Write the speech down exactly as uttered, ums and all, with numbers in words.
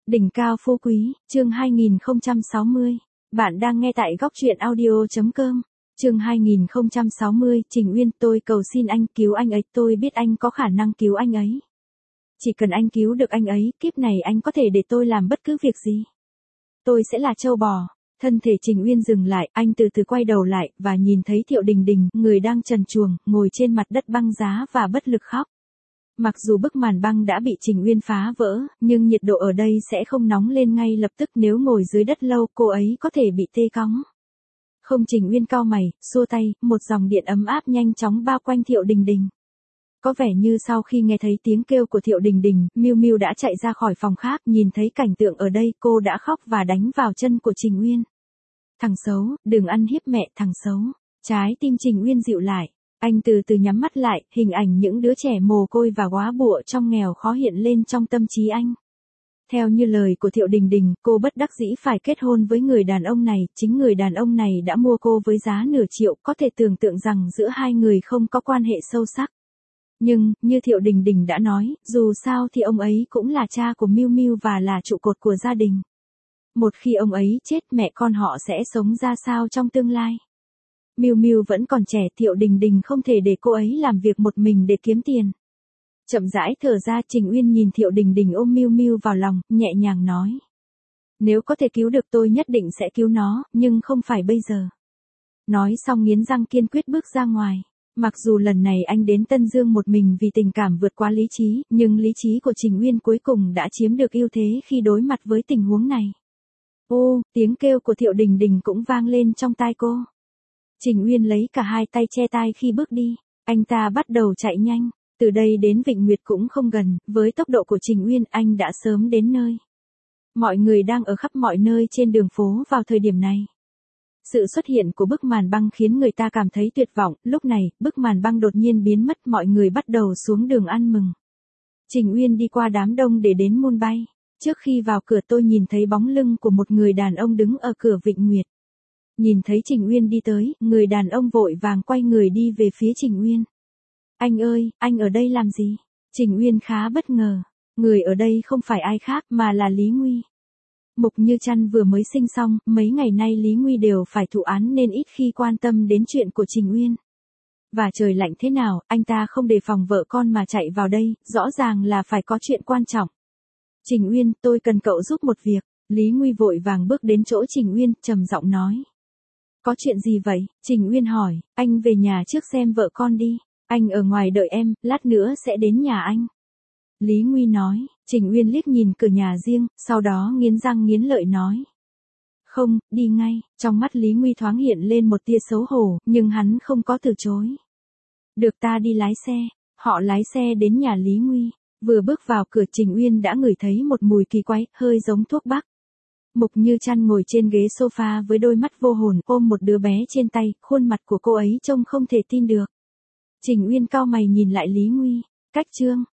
Đỉnh cao phú quý, chương hai nghìn không trăm sáu mươi. Bạn đang nghe tại góc truyện audio chấm com. Chương hai nghìn không trăm sáu mươi, Trình Uyên, tôi cầu xin anh cứu anh ấy, tôi biết anh có khả năng cứu anh ấy. Chỉ cần anh cứu được anh ấy, kiếp này anh có thể để tôi làm bất cứ việc gì. Tôi sẽ là trâu bò. Thân thể Trình Uyên dừng lại, anh từ từ quay đầu lại, và nhìn thấy Thiệu Đình Đình, người đang trần truồng, ngồi trên mặt đất băng giá và bất lực khóc. Mặc dù bức màn băng đã bị Trình Uyên phá vỡ, nhưng nhiệt độ ở đây sẽ không nóng lên ngay lập tức, nếu ngồi dưới đất lâu, cô ấy có thể bị tê cóng. Không, Trình Uyên cau mày, xua tay, một dòng điện ấm áp nhanh chóng bao quanh Thiệu Đình Đình. Có vẻ như sau khi nghe thấy tiếng kêu của Thiệu Đình Đình, Miu Miu đã chạy ra khỏi phòng khác, nhìn thấy cảnh tượng ở đây, cô đã khóc và đánh vào chân của Trình Uyên. Thằng xấu, đừng ăn hiếp mẹ, thằng xấu. Trái tim Trình Uyên dịu lại. Anh từ từ nhắm mắt lại, hình ảnh những đứa trẻ mồ côi và góa bụa trong nghèo khó hiện lên trong tâm trí anh. Theo như lời của Thiệu Đình Đình, cô bất đắc dĩ phải kết hôn với người đàn ông này, chính người đàn ông này đã mua cô với giá nửa triệu, có thể tưởng tượng rằng giữa hai người không có quan hệ sâu sắc. Nhưng, như Thiệu Đình Đình đã nói, dù sao thì ông ấy cũng là cha của Miu Miu và là trụ cột của gia đình. Một khi ông ấy chết, mẹ con họ sẽ sống ra sao trong tương lai? Miu Miu vẫn còn trẻ, Thiệu Đình Đình không thể để cô ấy làm việc một mình để kiếm tiền. Chậm rãi thở ra, Trình Uyên nhìn Thiệu Đình Đình ôm Miu Miu vào lòng, nhẹ nhàng nói. Nếu có thể cứu được tôi nhất định sẽ cứu nó, nhưng không phải bây giờ. Nói xong nghiến răng kiên quyết bước ra ngoài. Mặc dù lần này anh đến Tân Dương một mình vì tình cảm vượt qua lý trí, nhưng lý trí của Trình Uyên cuối cùng đã chiếm được ưu thế khi đối mặt với tình huống này. Ô, tiếng kêu của Thiệu Đình Đình cũng vang lên trong tai cô. Trình Uyên lấy cả hai tay che tai khi bước đi, anh ta bắt đầu chạy nhanh, từ đây đến Vịnh Nguyệt cũng không gần, với tốc độ của Trình Uyên anh đã sớm đến nơi. Mọi người đang ở khắp mọi nơi trên đường phố vào thời điểm này. Sự xuất hiện của bức màn băng khiến người ta cảm thấy tuyệt vọng, lúc này, bức màn băng đột nhiên biến mất, mọi người bắt đầu xuống đường ăn mừng. Trình Uyên đi qua đám đông để đến Mumbai. Trước khi vào cửa tôi nhìn thấy bóng lưng của một người đàn ông đứng ở cửa Vịnh Nguyệt. Nhìn thấy Trình Uyên đi tới, người đàn ông vội vàng quay người đi về phía Trình Uyên. Anh ơi, anh ở đây làm gì? Trình Uyên khá bất ngờ. Người ở đây không phải ai khác mà là Lý Nguy. Mục Như Trăn vừa mới sinh xong, mấy ngày nay Lý Nguy đều phải thụ án nên ít khi quan tâm đến chuyện của Trình Uyên. Và trời lạnh thế nào, anh ta không đề phòng vợ con mà chạy vào đây, rõ ràng là phải có chuyện quan trọng. Trình Uyên, tôi cần cậu giúp một việc. Lý Nguy vội vàng bước đến chỗ Trình Uyên, trầm giọng nói. Có chuyện gì vậy? Trình Uyên hỏi, anh về nhà trước xem vợ con đi. Anh ở ngoài đợi em, lát nữa sẽ đến nhà anh. Lý Nguy nói, Trình Uyên liếc nhìn cửa nhà riêng, sau đó nghiến răng nghiến lợi nói. Không, đi ngay. Trong mắt Lý Nguy thoáng hiện lên một tia xấu hổ, nhưng hắn không có từ chối. Được, ta đi lái xe. Họ lái xe đến nhà Lý Nguy. Vừa bước vào cửa, Trình Uyên đã ngửi thấy một mùi kỳ quái, hơi giống thuốc bắc. Mục Như Trăn ngồi trên ghế sofa với đôi mắt vô hồn, ôm một đứa bé trên tay, khuôn mặt của cô ấy trông không thể tin được. Trình Uyên cau mày nhìn lại Lý Nguy. Cách chương,